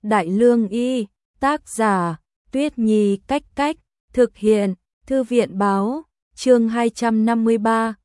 Đại Lương Y, tác giả, Tuyết Nhi Cách Cách, thực hiện, Thư viện Báo, chương 253,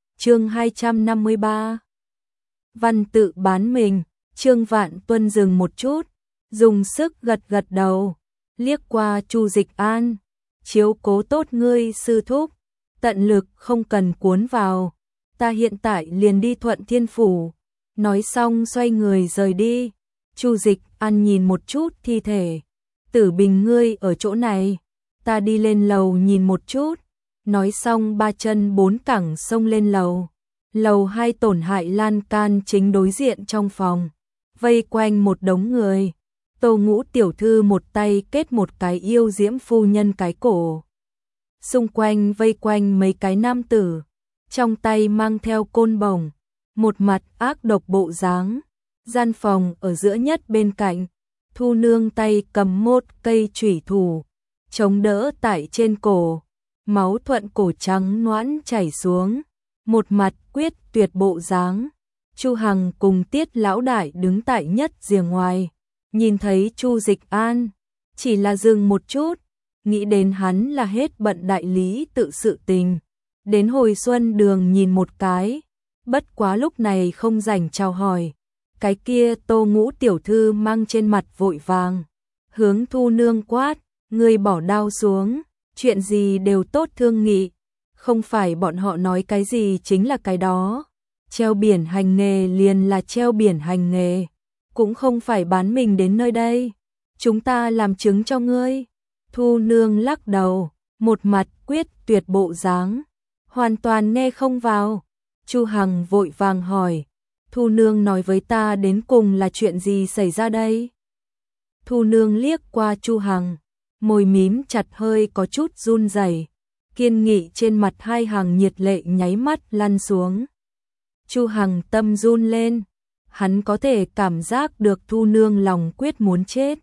Văn tự bán mình, Trương Vạn Tuân dừng một chút, dùng sức gật gật đầu, liếc qua Chu Dịch An, chiếu cố tốt ngươi sư thúc, tận lực không cần cuốn vào, ta hiện tại liền đi Thuận Thiên Phủ, nói xong xoay người rời đi. Chu Dịch An nhìn một chút thi thể, Tử Bình ngươi ở chỗ này, ta đi lên lầu nhìn một chút, nói xong ba chân bốn cẳng xông lên lầu. Lầu 2 tổn hại lan can chính đối diện trong phòng, vây quanh một đống người. Tô Ngũ tiểu thư một tay kết một cái yêu diễm phu nhân cái cổ. Xung quanh vây quanh mấy cái nam tử, trong tay mang theo côn bổng, một mặt ác độc bộ dáng. Gian phòng ở giữa nhất bên cạnh, Thu Nương tay cầm một cây chủy thủ, chống đỡ tại trên cổ, máu thuận cổ trắng nõn chảy xuống, một mặt quyết tuyệt bộ dáng. Chu Hằng cùng Tiết lão đại đứng tại nhất rìa ngoài, nhìn thấy Chu Dịch An, chỉ là dừng một chút, nghĩ đến hắn là hết bận đại lý tự sự tình, đến hồi xuân đường nhìn một cái, bất quá lúc này không rảnh chào hỏi. Cái kia Tô Ngũ tiểu thư mang trên mặt vội vàng, hướng Thu Nương quát, ngươi bỏ đao xuống, chuyện gì đều tốt thương nghị, không phải bọn họ nói cái gì chính là cái đó, treo biển hành nghề liền là treo biển hành nghề, cũng không phải bán mình đến nơi đây, chúng ta làm chứng cho ngươi. Thu Nương lắc đầu, một mặt quyết tuyệt bộ dáng, hoàn toàn nghe không vào. Chu Hằng vội vàng hỏi, Thu Nương nói với ta đến cùng là chuyện gì xảy ra đây? Thu Nương liếc qua Chu Hằng, môi mím chặt hơi có chút run rẩy, kiên nghị trên mặt hai hàng nhiệt lệ nháy mắt lăn xuống. Chu Hằng tâm run lên, hắn có thể cảm giác được Thu Nương lòng quyết muốn chết.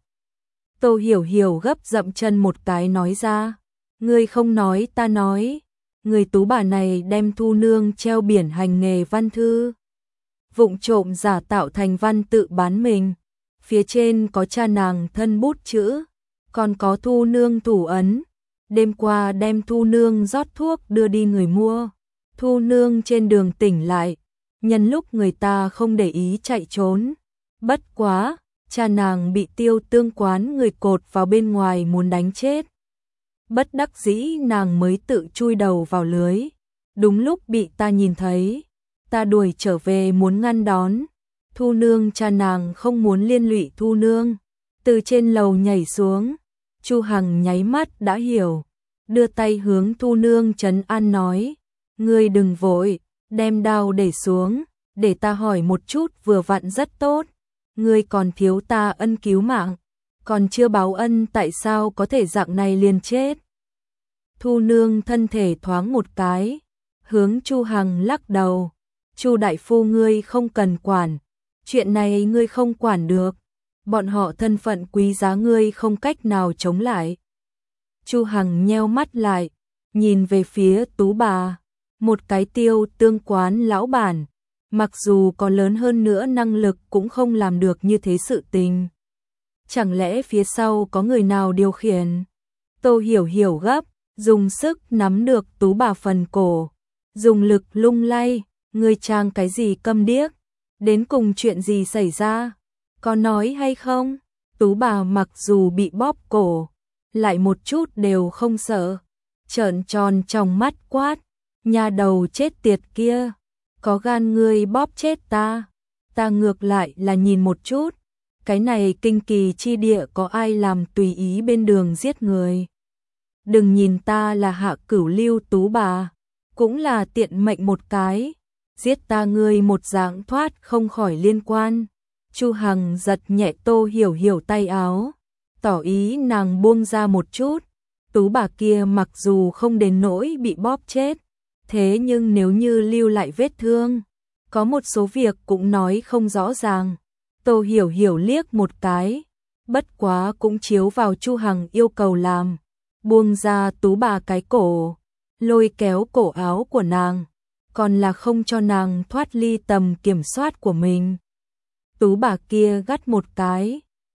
Tô Hiểu Hiểu gấp dậm chân một cái nói ra, ngươi không nói ta nói, người tú bà này đem Thu Nương treo biển hành nghề văn thư, vụng trộm giả tạo thành văn tự bán mình, phía trên có cha nàng thân bút chữ, còn có Thu Nương thủ ấn, đêm qua đem Thu Nương rót thuốc đưa đi người mua, Thu Nương trên đường tỉnh lại, nhân lúc người ta không để ý chạy trốn, bất quá, cha nàng bị Tiêu Tương quán người cột vào bên ngoài muốn đánh chết. Bất đắc dĩ nàng mới tự chui đầu vào lưới, đúng lúc bị ta nhìn thấy, ta đuổi trở về muốn ngăn đón. Thu Nương cha nàng không muốn liên lụy Thu Nương, từ trên lầu nhảy xuống. Chu Hằng nháy mắt đã hiểu, đưa tay hướng Thu Nương trấn an nói, ngươi đừng vội, đem đao để xuống, để ta hỏi một chút vừa vặn rất tốt, ngươi còn thiếu ta ân cứu mạng, còn chưa báo ân tại sao có thể dạng này liền chết. Thu Nương thân thể thoáng một cái, hướng Chu Hằng lắc đầu, Chu đại phu ngươi không cần quản, chuyện này ngươi không quản được, bọn họ thân phận quý giá ngươi không cách nào chống lại. Chu Hằng nheo mắt lại, nhìn về phía tú bà, một cái Tiêu Tương quán lão bản, mặc dù có lớn hơn nữa năng lực cũng không làm được như thế sự tình. Chẳng lẽ phía sau có người nào điều khiển? Tô Hiểu Hiểu gấp, dùng sức nắm được tú bà phần cổ, dùng lực lung lay, ngươi trang cái gì câm điếc, đến cùng chuyện gì xảy ra, có nói hay không? Tú bà mặc dù bị bóp cổ, lại một chút đều không sợ, trợn tròn trong mắt quát, nhà đầu chết tiệt kia, có gan ngươi bóp chết ta, ta ngược lại là nhìn một chút, cái này kinh kỳ chi địa có ai làm tùy ý bên đường giết người. Đừng nhìn ta là Hạ Cửu Lưu tú bà, cũng là tiện mệnh một cái, giết ta ngươi một dạng thoát không khỏi liên quan. Chu Hằng giật nhẹ Tô Hiểu Hiểu tay áo, tỏ ý nàng buông ra một chút. Tú bà kia mặc dù không đến nỗi bị bóp chết, thế nhưng nếu như lưu lại vết thương, có một số việc cũng nói không rõ ràng. Tô Hiểu Hiểu liếc một cái, bất quá cũng chiếu vào Chu Hằng yêu cầu làm, buông ra tú bà cái cổ, lôi kéo cổ áo của nàng, còn là không cho nàng thoát ly tầm kiểm soát của mình. Tú bà kia gắt một cái,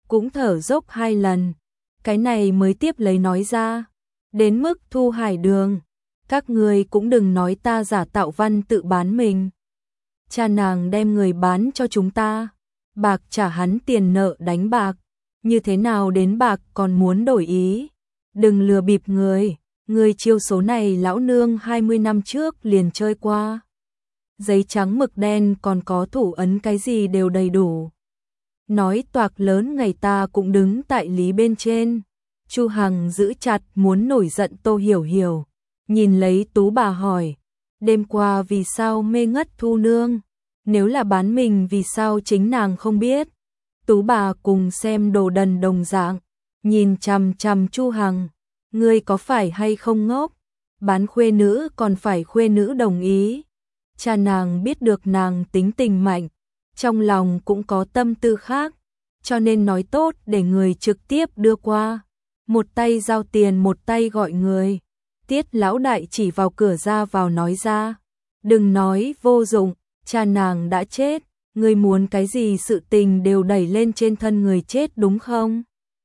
cũng thở dốc 2 lần, cái này mới tiếp lấy nói ra, đến mức Thu Hải Đường, các người cũng đừng nói ta giả tạo văn tự bán mình. Cha nàng đem người bán cho chúng ta, bạc trả hắn tiền nợ đánh bạc, như thế nào đến bạc còn muốn đổi ý, đừng lừa bịp người chiêu số này lão nương 20 năm trước liền chơi qua. Giấy trắng mực đen còn có thủ ấn cái gì đều đầy đủ. Nói toạc lớn ngày ta cũng đứng tại lý bên trên. Chu Hằng giữ chặt muốn nổi giận Tô Hiểu Hiểu, nhìn lấy Tú bà hỏi, đêm qua vì sao mê ngất Thu nương, nếu là bán mình vì sao chính nàng không biết. Tú bà cùng xem đồ đần đồng dạng, nhìn chằm chằm Chu Hằng, ngươi có phải hay không ngốc, bán khuê nữ còn phải khuê nữ đồng ý. Cha nàng biết được nàng tính tình mạnh, trong lòng cũng có tâm tư khác, cho nên nói tốt để người trực tiếp đưa qua. Một tay giao tiền một tay gọi người. Tiết lão đại chỉ vào cửa ra vào nói ra, đừng nói vô dụng, cha nàng đã chết, ngươi muốn cái gì sự tình đều đẩy lên trên thân người chết đúng không?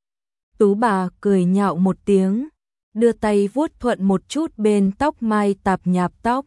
Tú bà cười nhạo một tiếng, đưa tay vuốt thuận một chút bên tóc mai tạp nhạp tóc,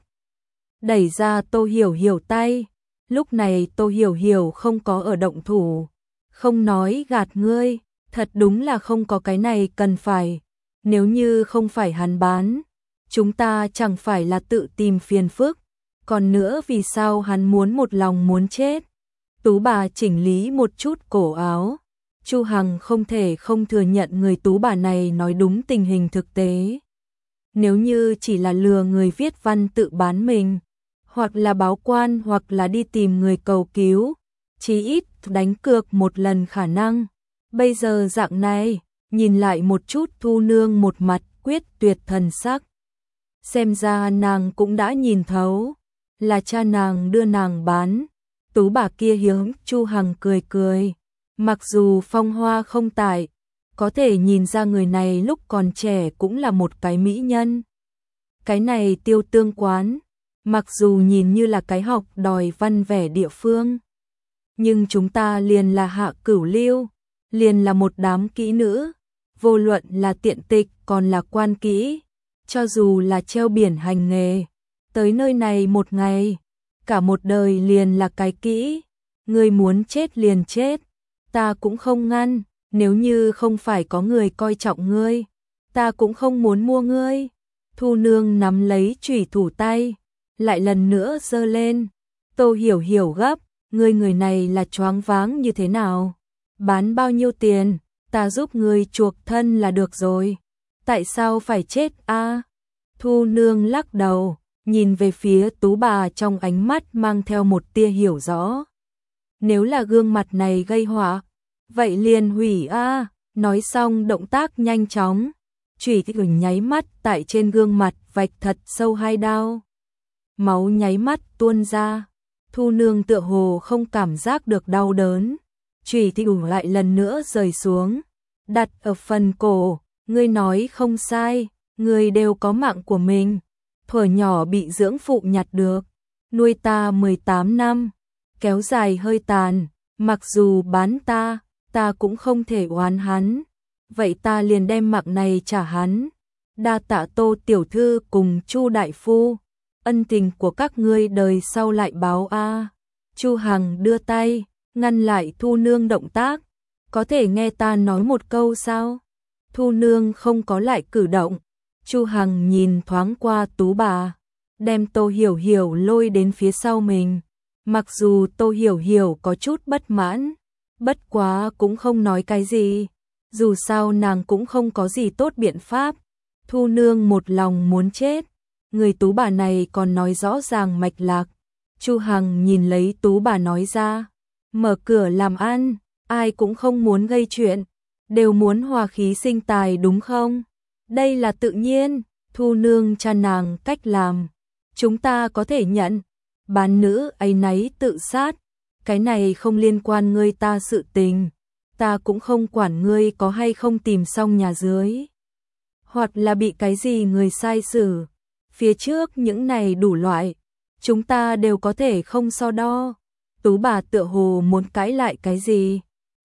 đẩy ra Tô Hiểu Hiểu tay. Lúc này Tô Hiểu Hiểu không có ở động thủ, không nói gạt ngươi, thật đúng là không có cái này cần phải, nếu như không phải hắn bán, chúng ta chẳng phải là tự tìm phiền phức, còn nữa vì sao hắn muốn một lòng muốn chết. Tú bà chỉnh lý một chút cổ áo, Chu Hằng không thể không thừa nhận người tú bà này nói đúng tình hình thực tế. Nếu như chỉ là lừa người viết văn tự bán mình, hoặc là báo quan hoặc là đi tìm người cầu cứu, chí ít đánh cược một lần khả năng. Bây giờ dạng này, nhìn lại một chút Thu nương một mặt quyết tuyệt thần sắc. Xem ra nàng cũng đã nhìn thấu, là cha nàng đưa nàng bán. Tú bà kia hướng Chu Hằng cười cười, mặc dù phong hoa không tại, có thể nhìn ra người này lúc còn trẻ cũng là một cái mỹ nhân. Cái này Tiêu Tương quán, mặc dù nhìn như là cái học đòi văn vẻ địa phương, nhưng chúng ta liền là Hạ Cửu Lưu, liền là một đám kỹ nữ, vô luận là tiện tịch còn là quan kỹ, cho dù là treo biển hành nghề, tới nơi này một ngày, cả một đời liền là cái kỹ, ngươi muốn chết liền chết, ta cũng không ngăn, nếu như không phải có người coi trọng ngươi, ta cũng không muốn mua ngươi. Thu nương nắm lấy chủy thủ tay, lại lần nữa giơ lên. Tô Hiểu Hiểu gấp, ngươi người này là choáng váng như thế nào? Bán bao nhiêu tiền, ta giúp ngươi chuộc thân là được rồi. Tại sao phải chết a? Thu nương lắc đầu, nhìn về phía Tú bà trong ánh mắt mang theo một tia hiểu rõ. Nếu là gương mặt này gây họa, vậy liền hủy a. Nói xong động tác nhanh chóng, chủy gừng nháy mắt tại trên gương mặt vạch thật sâu 2 đao. Máu nháy mắt tuôn ra, Thu nương tựa hồ không cảm giác được đau đớn. Chủy lại lần nữa rời xuống, đặt ở phần cổ, ngươi nói không sai, ngươi đều có mạng của mình. Thuở nhỏ bị dưỡng phụ nhặt được, nuôi ta 18 năm, kéo dài hơi tàn, mặc dù bán ta cũng không thể oán hắn. Vậy ta liền đem mạng này trả hắn. Đa tạ Tô tiểu thư cùng Chu đại phu, ân tình của các ngươi đời sau lại báo a. Chu Hằng đưa tay ngăn lại Thu nương động tác, có thể nghe ta nói một câu sao? Thu nương không có lại cử động. Chu Hằng nhìn thoáng qua Tú bà, đem Tô Hiểu Hiểu lôi đến phía sau mình. Mặc dù Tô Hiểu Hiểu có chút bất mãn, bất quá cũng không nói cái gì. Dù sao nàng cũng không có gì tốt biện pháp. Thu nương một lòng muốn chết, người Tú bà này còn nói rõ ràng mạch lạc. Chu Hằng nhìn lấy Tú bà nói ra, mở cửa làm ăn, ai cũng không muốn gây chuyện, đều muốn hòa khí sinh tài đúng không? Đây là tự nhiên, Thu nương cha nàng cách làm, chúng ta có thể nhận. Bán nữ áy náy tự sát, cái này không liên quan ngươi ta sự tình, ta cũng không quản ngươi có hay không tìm xong nhà dưới, hoặc là bị cái gì người sai xử. Phía trước những này đủ loại, chúng ta đều có thể không so đo. Tú bà tựa hồ muốn cãi lại cái gì.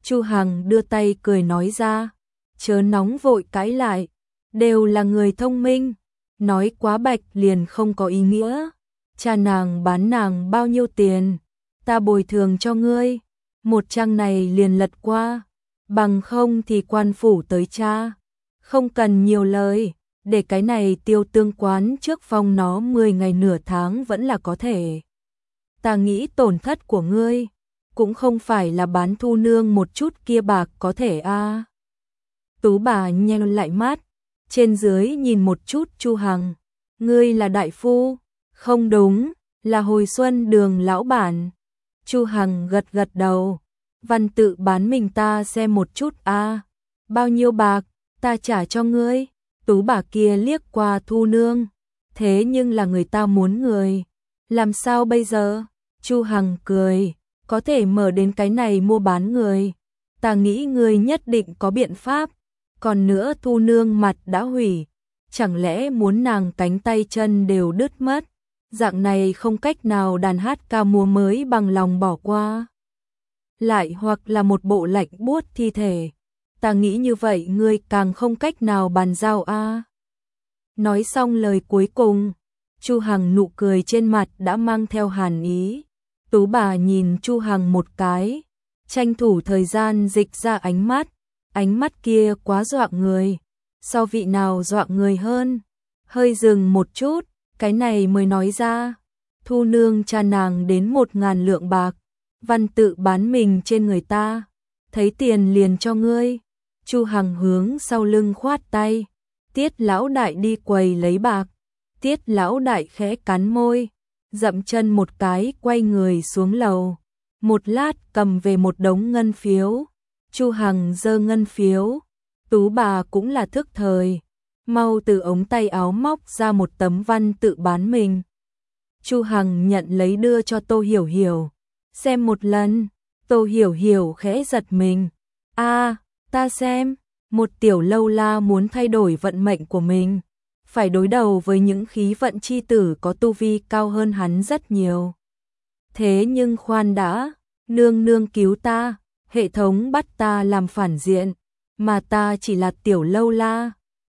Chu Hằng đưa tay cười nói ra, chớ nóng vội cãi lại, đều là người thông minh, nói quá bạch liền không có ý nghĩa. Cha nàng bán nàng bao nhiêu tiền, ta bồi thường cho ngươi, một trang này liền lật qua, bằng không thì quan phủ tới cha, không cần nhiều lời, để cái này Tiêu Tương quán trước phong nó 10 ngày nửa tháng vẫn là có thể. Ta nghĩ tổn thất của ngươi cũng không phải là bán Thu nương một chút kia bạc có thể a. Tú bà nheo lại mắt, trên dưới nhìn một chút Chu Hằng, ngươi là đại phu? Không đúng, là hồi xuân đường lão bản. Chu Hằng gật gật đầu, văn tự bán mình ta xem một chút a. Bao nhiêu bạc, ta trả cho ngươi. Tú bà kia liếc qua Thu nương, thế nhưng là người ta muốn người, làm sao bây giờ? Chu Hằng cười, có thể mở đến cái này mua bán người, ta nghĩ ngươi nhất định có biện pháp. Còn nữa Thu nương mặt đã hủy, chẳng lẽ muốn nàng cánh tay chân đều đứt mất, dạng này không cách nào đàn hát ca múa mới bằng lòng bỏ qua. Lại hoặc là một bộ lạnh buốt thi thể, ta nghĩ như vậy ngươi càng không cách nào bàn giao a. Nói xong lời cuối cùng, Chu Hằng nụ cười trên mặt đã mang theo hàn ý. Tú bà nhìn Chu Hằng một cái, tranh thủ thời gian dịch ra ánh mắt kia quá dọa người, so vị nào dọa người hơn. Hơi dừng một chút, cái này mới nói ra, Thu nương cha nàng đến 1.000 lượng bạc, văn tự bán mình trên người ta, thấy tiền liền cho ngươi. Chu Hằng hướng sau lưng khoát tay, Tiết lão đại đi quầy lấy bạc. Tiết lão đại khẽ cắn môi, dậm chân một cái quay người xuống lầu, một lát cầm về một đống ngân phiếu. Chu Hằng giơ ngân phiếu, Tú bà cũng là thức thời, mau từ ống tay áo móc ra một tấm văn tự bán mình. Chu Hằng nhận lấy đưa cho Tô Hiểu Hiểu, xem một lần. Tô Hiểu Hiểu khẽ giật mình, a, ta xem, một tiểu lâu la muốn thay đổi vận mệnh của mình, phải đối đầu với những khí vận chi tử có tu vi cao hơn hắn rất nhiều. Thế nhưng khoan đã, nương nương cứu ta, hệ thống bắt ta làm phản diện, mà ta chỉ là tiểu lâu la,